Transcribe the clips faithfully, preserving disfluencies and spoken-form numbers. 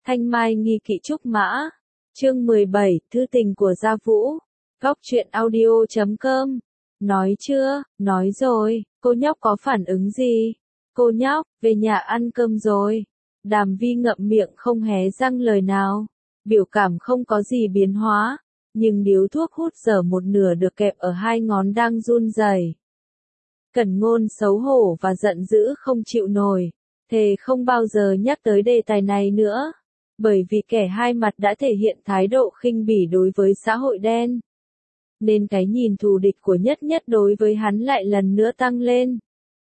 Thanh Mai nghi kỵ trúc mã. Chương mười bảy, thư tình của Gia Vũ. Góc truyện audio chấm com. Nói chưa, nói rồi, cô nhóc có phản ứng gì? Cô nhóc, về nhà ăn cơm rồi. Đàm Vi ngậm miệng không hé răng lời nào. Biểu cảm không có gì biến hóa, nhưng điếu thuốc hút dở một nửa được kẹp ở hai ngón đang run rẩy. Cẩn Ngôn xấu hổ và giận dữ không chịu nổi, thề không bao giờ nhắc tới đề tài này nữa. Bởi vì kẻ hai mặt đã thể hiện thái độ khinh bỉ đối với xã hội đen. Nên cái nhìn thù địch của Nhất Nhất đối với hắn lại lần nữa tăng lên.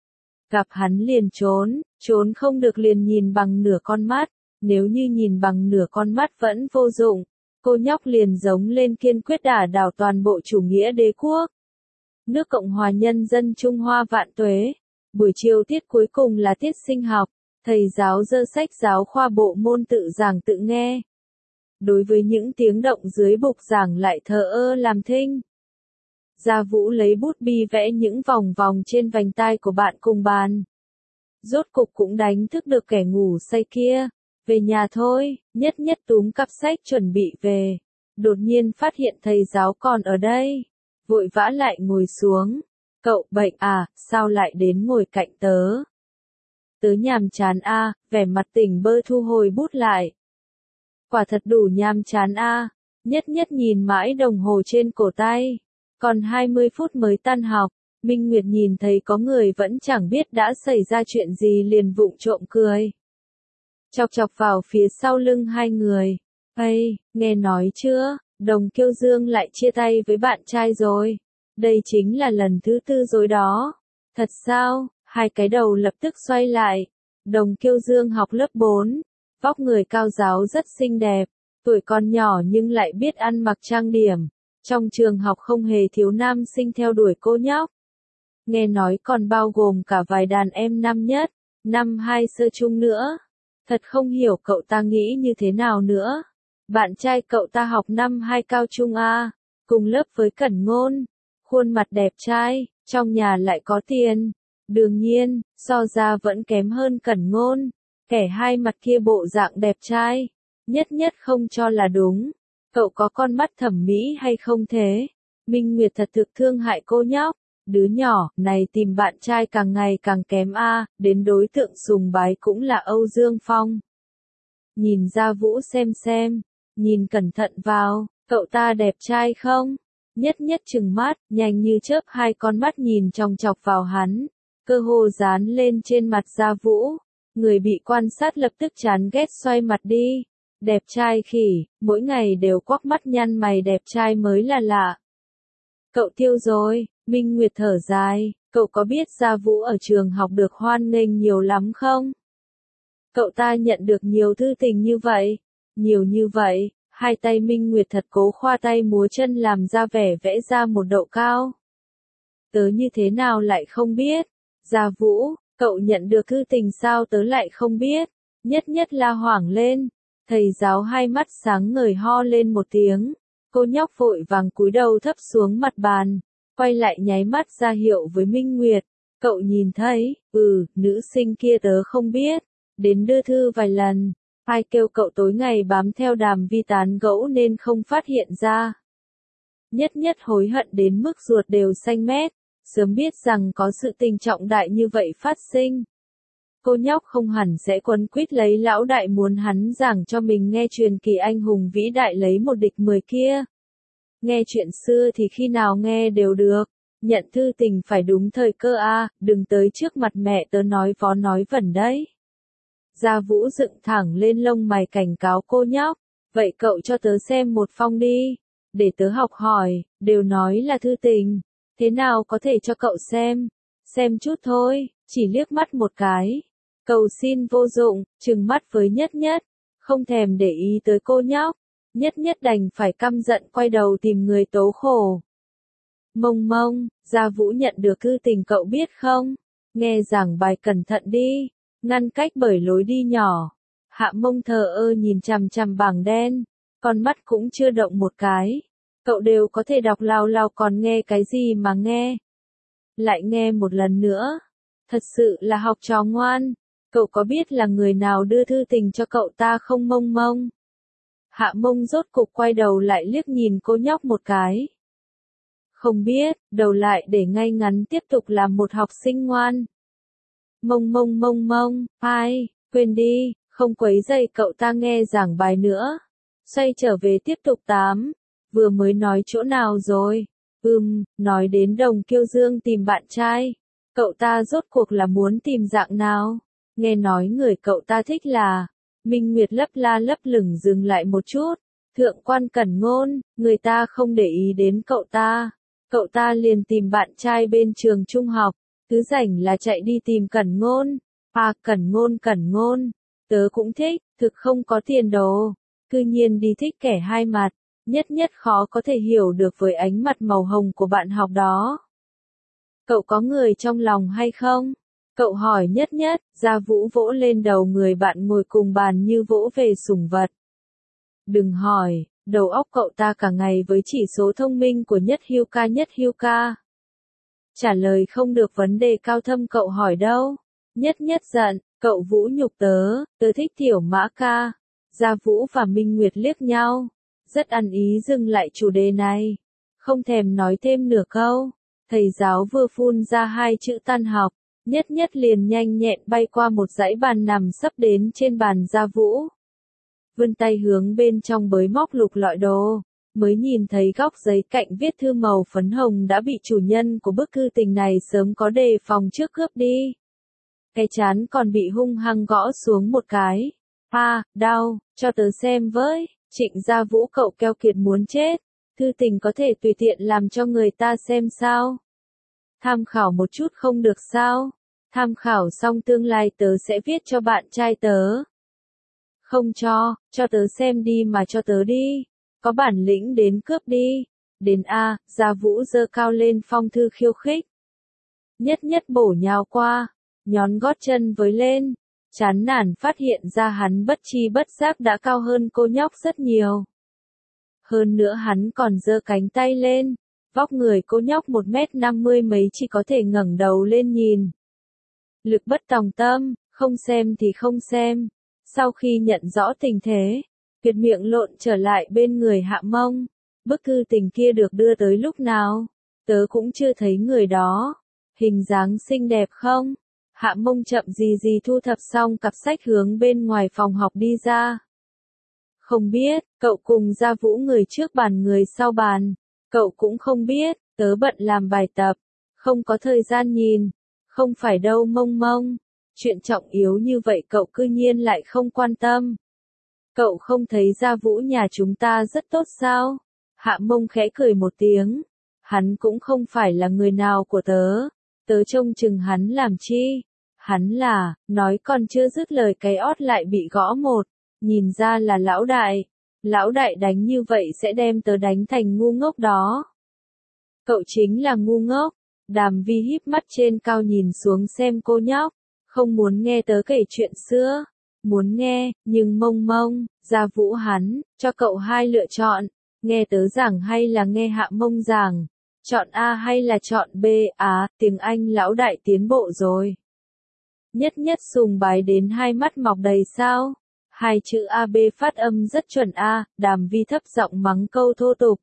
Gặp hắn liền trốn, trốn không được liền nhìn bằng nửa con mắt, nếu như nhìn bằng nửa con mắt vẫn vô dụng, cô nhóc liền giống lên kiên quyết đả đảo toàn bộ chủ nghĩa đế quốc. Nước Cộng hòa Nhân dân Trung Hoa vạn tuế. Buổi chiều tiết cuối cùng là tiết sinh học, thầy giáo giơ sách giáo khoa bộ môn tự giảng tự nghe. Đối với những tiếng động dưới bục giảng lại thờ ơ làm thinh. Gia Vũ lấy bút bi vẽ những vòng vòng trên vành tai của bạn cùng bàn. Rốt cục cũng đánh thức được kẻ ngủ say kia. Về nhà thôi, Nhất Nhất túm cặp sách chuẩn bị về. Đột nhiên phát hiện thầy giáo còn ở đây. Vội vã lại ngồi xuống. Cậu bệnh à, sao lại đến ngồi cạnh tớ? Tớ nhàm chán a, à, vẻ mặt tỉnh bơ thu hồi bút lại. Quả thật đủ nhàm chán a, à. Nhất Nhất nhìn mãi đồng hồ trên cổ tay. Còn hai mươi phút mới tan học, Minh Nguyệt nhìn thấy có người vẫn chẳng biết đã xảy ra chuyện gì liền vụng trộm cười. Chọc chọc vào phía sau lưng hai người. Ây, nghe nói chưa, Đồng Kiêu Dương lại chia tay với bạn trai rồi. Đây chính là lần thứ tư rồi đó. Thật sao? Hai cái đầu lập tức xoay lại. Đồng Kiêu Dương học lớp bốn. Vóc người cao ráo rất xinh đẹp. Tuổi còn nhỏ nhưng lại biết ăn mặc trang điểm. Trong trường học không hề thiếu nam sinh theo đuổi cô nhóc. Nghe nói còn bao gồm cả vài đàn em năm nhất, năm hai sơ chung nữa. Thật không hiểu cậu ta nghĩ như thế nào nữa. Bạn trai cậu ta học năm hai cao trung A, cùng lớp với Cẩn Ngôn. Khuôn mặt đẹp trai, trong nhà lại có tiền. Đương nhiên, so ra vẫn kém hơn Cẩn Ngôn. Kẻ hai mặt kia bộ dạng đẹp trai. Nhất Nhất không cho là đúng. Cậu có con mắt thẩm mỹ hay không thế? Minh Nguyệt thật thực thương hại cô nhóc. Đứa nhỏ này tìm bạn trai càng ngày càng kém a, đến đối tượng sùng bái cũng là Âu Dương Phong. Nhìn Gia Vũ xem xem, nhìn cẩn thận vào, cậu ta đẹp trai không? Nhất Nhất trừng mắt, nhanh như chớp hai con mắt nhìn chòng chọc vào hắn, cơ hồ dán lên trên mặt Gia Vũ. Người bị quan sát lập tức chán ghét xoay mặt đi. Đẹp trai khỉ, mỗi ngày đều quắc mắt nhăn mày đẹp trai mới là lạ. Cậu tiêu rồi, Minh Nguyệt thở dài, cậu có biết Gia Vũ ở trường học được hoan nghênh nhiều lắm không? Cậu ta nhận được nhiều thư tình như vậy, nhiều như vậy, hai tay Minh Nguyệt thật cố khoa tay múa chân làm ra vẻ vẽ ra một độ cao. Tớ như thế nào lại không biết? Gia Vũ, cậu nhận được thư tình sao tớ lại không biết? Nhất Nhất la hoảng lên. Thầy giáo hai mắt sáng ngời ho lên một tiếng. Cô nhóc vội vàng cúi đầu thấp xuống mặt bàn. Quay lại nháy mắt ra hiệu với Minh Nguyệt. Cậu nhìn thấy, ừ, nữ sinh kia tớ không biết. Đến đưa thư vài lần. Ai kêu cậu tối ngày bám theo Đàm Vi tán gẫu nên không phát hiện ra. Nhất Nhất hối hận đến mức ruột đều xanh mét. Sớm biết rằng có sự tình trọng đại như vậy phát sinh. Cô nhóc không hẳn sẽ quấn quýt lấy lão đại muốn hắn giảng cho mình nghe truyền kỳ anh hùng vĩ đại lấy một địch mười kia. Nghe chuyện xưa thì khi nào nghe đều được. Nhận thư tình phải đúng thời cơ a, đừng tới trước mặt mẹ tớ nói vó nói vẩn đấy. Gia Vũ dựng thẳng lên lông mày cảnh cáo cô nhóc. Vậy cậu cho tớ xem một phong đi. Để tớ học hỏi, đều nói là thư tình. Thế nào có thể cho cậu xem? Xem chút thôi, chỉ liếc mắt một cái. Cầu xin vô dụng, trừng mắt với Nhất Nhất, không thèm để ý tới cô nhóc. Nhất Nhất đành phải căm giận quay đầu tìm người tố khổ. Mông Mông, Gia Vũ nhận được thư tình cậu biết không? Nghe giảng bài cẩn thận đi, ngăn cách bởi lối đi nhỏ. Hạ Mông thờ ơ nhìn chằm chằm bảng đen, con mắt cũng chưa động một cái. Cậu đều có thể đọc lao lao còn nghe cái gì mà nghe. Lại nghe một lần nữa. Thật sự là học trò ngoan. Cậu có biết là người nào đưa thư tình cho cậu ta không Mông Mông? Hạ Mông rốt cục quay đầu lại liếc nhìn cô nhóc một cái. Không biết, đầu lại để ngay ngắn tiếp tục làm một học sinh ngoan. Mông Mông Mông Mông, ai, quên đi, không quấy rầy cậu ta nghe giảng bài nữa. Xoay trở về tiếp tục tám. Vừa mới nói chỗ nào rồi? Ừm, nói đến Đồng Kiêu Dương tìm bạn trai. Cậu ta rốt cuộc là muốn tìm dạng nào? Nghe nói người cậu ta thích là... Minh Nguyệt lấp la lấp lửng dừng lại một chút. Thượng quan Cẩn Ngôn, người ta không để ý đến cậu ta. Cậu ta liền tìm bạn trai bên trường trung học. Cứ rảnh là chạy đi tìm Cẩn Ngôn. À, Cẩn Ngôn Cẩn Ngôn. Tớ cũng thích, thực không có tiền đồ. Cư nhiên đi thích kẻ hai mặt. Nhất nhất khó có thể hiểu được với ánh mặt màu hồng của bạn học đó. Cậu có người trong lòng hay không? Cậu hỏi Nhất Nhất, Gia Vũ vỗ lên đầu người bạn ngồi cùng bàn như vỗ về sủng vật. Đừng hỏi, đầu óc cậu ta cả ngày với chỉ số thông minh của Nhất Hưu Ca Nhất Hưu Ca. Trả lời không được vấn đề cao thâm cậu hỏi đâu. Nhất Nhất giận, cậu Vũ nhục tớ, tớ thích Tiểu Mã Ca. Gia Vũ và Minh Nguyệt liếc nhau, rất ăn ý dừng lại chủ đề này. Không thèm nói thêm nửa câu, thầy giáo vừa phun ra hai chữ tan học. Nhất Nhất liền nhanh nhẹn bay qua một dãy bàn nằm sắp đến trên bàn Gia Vũ. Vươn tay hướng bên trong bới móc lục lọi đồ, mới nhìn thấy góc giấy cạnh viết thư màu phấn hồng đã bị chủ nhân của bức thư tình này sớm có đề phòng trước cướp đi. Cái chán còn bị hung hăng gõ xuống một cái. À, đau, cho tớ xem với. Trịnh Gia Vũ cậu keo kiệt muốn chết. Thư tình có thể tùy tiện làm cho người ta xem sao? Tham khảo một chút không được sao? Tham khảo xong tương lai tớ sẽ viết cho bạn trai tớ. Không cho, cho tớ xem đi mà cho tớ đi. Có bản lĩnh đến cướp đi. Đến A, Gia Vũ giơ cao lên phong thư khiêu khích. Nhất Nhất bổ nhào qua, nhón gót chân với lên. Chán nản phát hiện ra hắn bất chi bất giác đã cao hơn cô nhóc rất nhiều. Hơn nữa hắn còn giơ cánh tay lên. Vóc người cô nhóc một mét năm mươi mấy chỉ có thể ngẩng đầu lên nhìn. Lực bất tòng tâm, không xem thì không xem. Sau khi nhận rõ tình thế, Kiệt miệng lộn trở lại bên người Hạ Mông. Bức thư tình kia được đưa tới lúc nào? Tớ cũng chưa thấy người đó. Hình dáng xinh đẹp không? Hạ Mông chậm gì gì thu thập xong cặp sách hướng bên ngoài phòng học đi ra. Không biết, cậu cùng Gia Vũ người trước bàn người sau bàn. Cậu cũng không biết, tớ bận làm bài tập. Không có thời gian nhìn. Không phải đâu Mông Mông. Chuyện trọng yếu như vậy cậu cư nhiên lại không quan tâm. Cậu không thấy Gia Vũ nhà chúng ta rất tốt sao? Hạ Mông khẽ cười một tiếng. Hắn cũng không phải là người nào của tớ. Tớ trông chừng hắn làm chi? Hắn là, nói còn chưa dứt lời cái ót lại bị gõ một. Nhìn ra là lão đại. Lão đại đánh như vậy sẽ đem tớ đánh thành ngu ngốc đó. Cậu chính là ngu ngốc. Đàm Vi híp mắt trên cao nhìn xuống xem cô nhóc. Không muốn nghe tớ kể chuyện xưa. Muốn nghe, nhưng Mông Mông, Gia Vũ hắn, cho cậu hai lựa chọn. Nghe tớ giảng hay là nghe Hạ Mông giảng? Chọn A hay là chọn B? Á, tiếng Anh lão đại tiến bộ rồi. Nhất Nhất sùng bái đến hai mắt mọc đầy sao. Hai chữ A B phát âm rất chuẩn A, Đàm Vi thấp giọng mắng câu thô tục.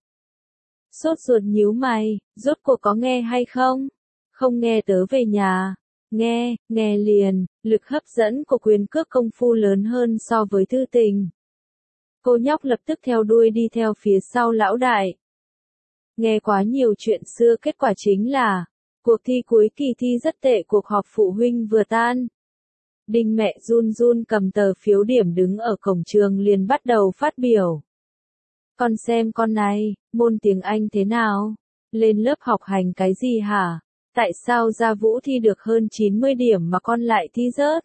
Sốt ruột nhíu mày, rốt cuộc có nghe hay không? Không nghe tớ về nhà. Nghe, nghe liền, lực hấp dẫn của quyền cước công phu lớn hơn so với thư tình. Cô nhóc lập tức theo đuôi đi theo phía sau lão đại. Nghe quá nhiều chuyện xưa kết quả chính là, cuộc thi cuối kỳ thi rất tệ, cuộc họp phụ huynh vừa tan. Đinh mẹ run run cầm tờ phiếu điểm đứng ở cổng trường liền bắt đầu phát biểu. Con xem con này, môn tiếng Anh thế nào? Lên lớp học hành cái gì hả? Tại sao Gia Vũ thi được hơn chín mươi điểm mà con lại thi rớt?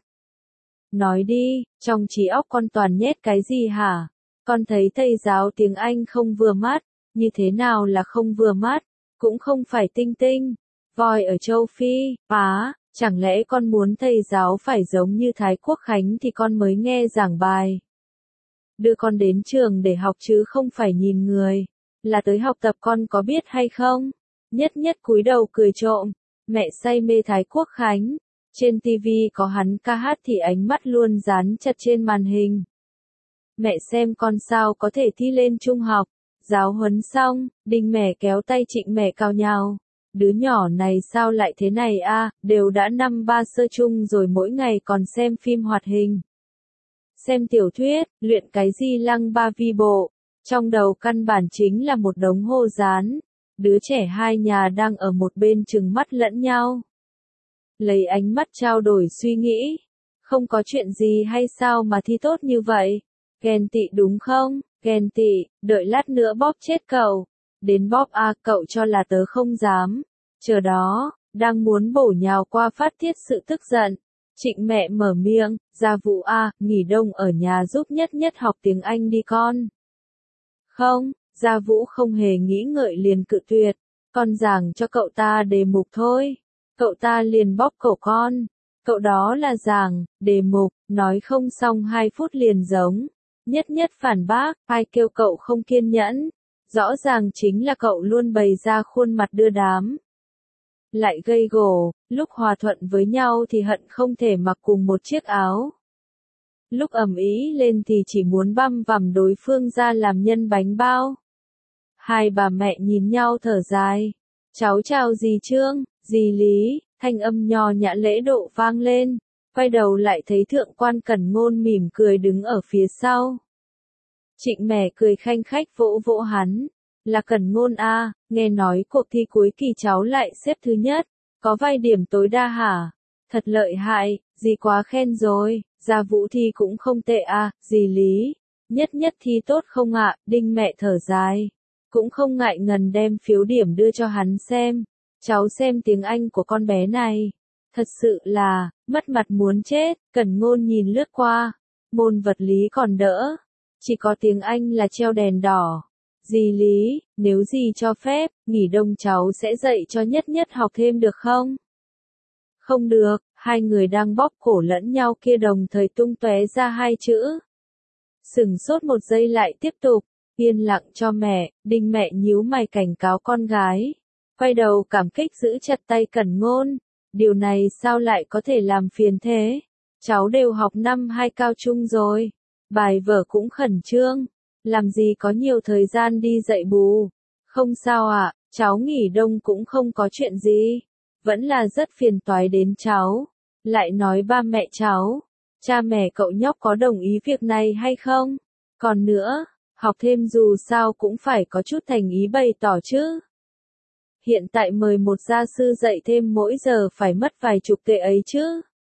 Nói đi, trong trí óc con toàn nhét cái gì hả? Con thấy thầy giáo tiếng Anh không vừa mắt, như thế nào là không vừa mắt? Cũng không phải tinh tinh, voi ở châu Phi, á, chẳng lẽ con muốn thầy giáo phải giống như Thái Quốc Khánh thì con mới nghe giảng bài? Đưa con đến trường để học chứ không phải nhìn người, là tới học tập con có biết hay không? Nhất Nhất cúi đầu cười trộm, mẹ say mê Thái Quốc Khánh, Trên tivi có hắn ca hát thì ánh mắt luôn dán chặt trên màn hình. Mẹ xem con sao có thể thi lên trung học. Giáo huấn xong, Đinh Mẻ kéo tay Trịnh Mẻ cào nhào. Đứa nhỏ này sao lại thế này a, đều đã năm ba sơ chung rồi mỗi ngày còn xem phim hoạt hình. Xem tiểu thuyết, luyện cái gì lăng ba vi bộ. Trong đầu căn bản chính là một đống hô dán. Đứa trẻ hai nhà đang ở một bên trừng mắt lẫn nhau. Lấy ánh mắt trao đổi suy nghĩ. Không có chuyện gì hay sao mà thi tốt như vậy? Ghen tị đúng không? Ghen tị, đợi lát nữa bóp chết cậu. Đến bóp a, cậu cho là tớ không dám. Chờ đó, đang muốn bổ nhào qua phát tiết sự tức giận. Trịnh Mẹ mở miệng, Gia Vũ a, nghỉ đông ở nhà giúp Nhất Nhất học tiếng Anh đi con. Không, Gia Vũ không hề nghĩ ngợi liền cự tuyệt. Con giảng cho cậu ta đề mục thôi. Cậu ta liền bóp cổ con. Cậu đó là giảng, đề mục, nói không xong hai phút liền giống. Nhất Nhất phản bác, ai kêu cậu không kiên nhẫn. Rõ ràng chính là cậu luôn bày ra khuôn mặt đưa đám. Lại gây gổ, lúc hòa thuận với nhau thì hận không thể mặc cùng một chiếc áo. Lúc ầm ĩ lên thì chỉ muốn băm vằm đối phương ra làm nhân bánh bao. Hai bà mẹ nhìn nhau thở dài. Cháu chào dì Trương, dì Lý, thanh âm nho nhã lễ độ vang lên. Quay đầu lại thấy thượng quan Cẩn Ngôn mỉm cười đứng ở phía sau. Trịnh Mẻ cười khanh khách vỗ vỗ hắn. Là Cẩn Ngôn a, nghe nói cuộc thi cuối kỳ cháu lại xếp thứ nhất. Có vài điểm tối đa hả? Thật lợi hại, dì quá khen rồi. Gia Vũ thi cũng không tệ a, dì Lý. Nhất Nhất thi tốt không ạ? Đinh Mẹ thở dài. Cũng không ngại ngần đem phiếu điểm đưa cho hắn xem. Cháu xem tiếng Anh của con bé này. Thật sự là, mất mặt muốn chết. Cẩn Ngôn nhìn lướt qua. Môn vật lý còn đỡ. Chỉ có tiếng Anh là treo đèn đỏ. Dì Lý, nếu dì cho phép, nghỉ đông cháu sẽ dạy cho Nhất Nhất học thêm được không? Không được, hai người đang bóp cổ lẫn nhau kia đồng thời tung tóe ra hai chữ. Sửng sốt một giây lại tiếp tục, yên lặng cho mẹ. Đinh Mẹ nhíu mày cảnh cáo con gái. Quay đầu cảm kích giữ chặt tay Cẩn Ngôn. Điều này sao lại có thể làm phiền thế? Cháu đều học năm hai cao trung rồi. Bài vở cũng khẩn trương. Làm gì có nhiều thời gian đi dạy bù. Không sao ạ, à, cháu nghỉ đông cũng không có chuyện gì. Vẫn là rất phiền toái đến cháu. Lại nói ba mẹ cháu. Cha mẹ cậu nhóc có đồng ý việc này hay không? Còn nữa, học thêm dù sao cũng phải có chút thành ý bày tỏ chứ. Hiện tại mời một gia sư dạy thêm mỗi giờ phải mất vài chục tệ ấy chứ.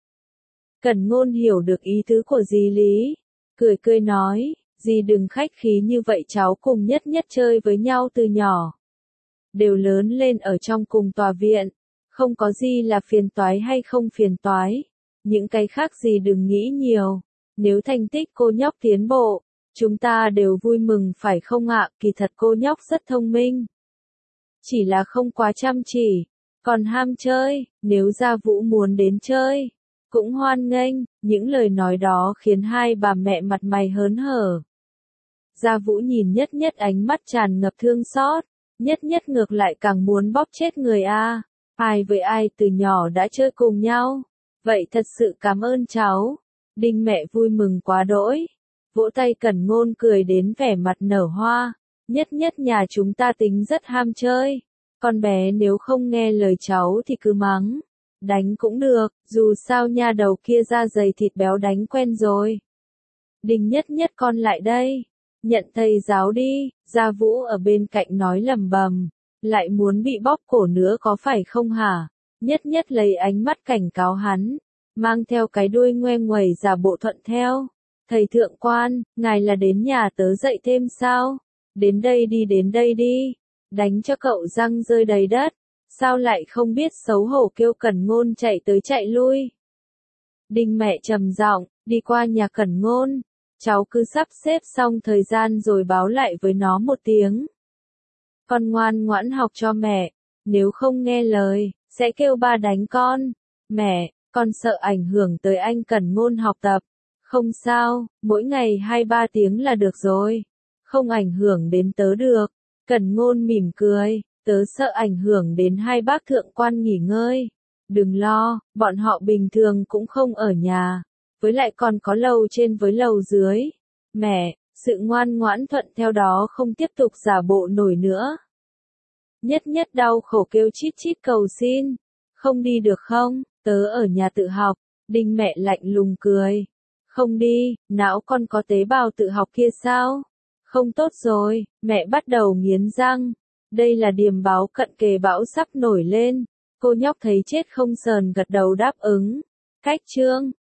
Cẩn Ngôn hiểu được ý tứ của dì Lý. Cười cười nói, dì đừng khách khí như vậy, cháu cùng Nhất Nhất chơi với nhau từ nhỏ. Đều lớn lên ở trong cùng tòa viện. Không có gì là phiền toái hay không phiền toái. Những cái khác gì đừng nghĩ nhiều. Nếu thành tích cô nhóc tiến bộ, chúng ta đều vui mừng phải không ạ? Kỳ thật cô nhóc rất thông minh. Chỉ là không quá chăm chỉ. Còn ham chơi, nếu Gia Vũ muốn đến chơi, cũng hoan nghênh. Những lời nói đó khiến hai bà mẹ mặt mày hớn hở. Gia Vũ nhìn Nhất Nhất ánh mắt tràn ngập thương xót. Nhất Nhất ngược lại càng muốn bóp chết người a. Ai với ai từ nhỏ đã chơi cùng nhau. Vậy thật sự cảm ơn cháu. Đinh Mẹ vui mừng quá đỗi. Vỗ tay Cẩn Ngôn cười đến vẻ mặt nở hoa. Nhất Nhất nhà chúng ta tính rất ham chơi. Con bé nếu không nghe lời cháu thì cứ mắng. Đánh cũng được, dù sao nha đầu kia da dày thịt béo đánh quen rồi. Đinh Nhất Nhất con lại đây. Nhận thầy giáo đi. Gia Vũ ở bên cạnh nói lầm bầm. Lại muốn bị bóp cổ nữa có phải không hả? Nhất Nhất lấy ánh mắt cảnh cáo hắn. Mang theo cái đuôi ngoe nguẩy giả bộ thuận theo. Thầy thượng quan, ngài là đến nhà tớ dạy thêm sao? Đến đây đi đến đây đi. Đánh cho cậu răng rơi đầy đất. Sao lại không biết xấu hổ kêu Cẩn Ngôn chạy tới chạy lui. Đinh Mẹ trầm giọng, đi qua nhà Cẩn Ngôn. Cháu cứ sắp xếp xong thời gian rồi báo lại với nó một tiếng. Con ngoan ngoãn học cho mẹ. Nếu không nghe lời, sẽ kêu ba đánh con. Mẹ, con sợ ảnh hưởng tới anh Cẩn Ngôn học tập. Không sao, mỗi ngày hai ba tiếng là được rồi. Không ảnh hưởng đến tớ được. Cẩn Ngôn mỉm cười, tớ sợ ảnh hưởng đến hai bác thượng quan nghỉ ngơi. Đừng lo, bọn họ bình thường cũng không ở nhà. Với lại còn có lầu trên với lầu dưới. Mẹ, sự ngoan ngoãn thuận theo đó không tiếp tục giả bộ nổi nữa. Nhất nhất đau khổ kêu chít chít cầu xin. Không đi được không, tớ ở nhà tự học. Đinh mẹ lạnh lùng cười. Không đi, não con có tế bào tự học kia sao? Không tốt rồi, mẹ bắt đầu nghiến răng. Đây là điềm báo cận kề bão sắp nổi lên. Cô nhóc thấy chết không sờn gật đầu đáp ứng. Cách chương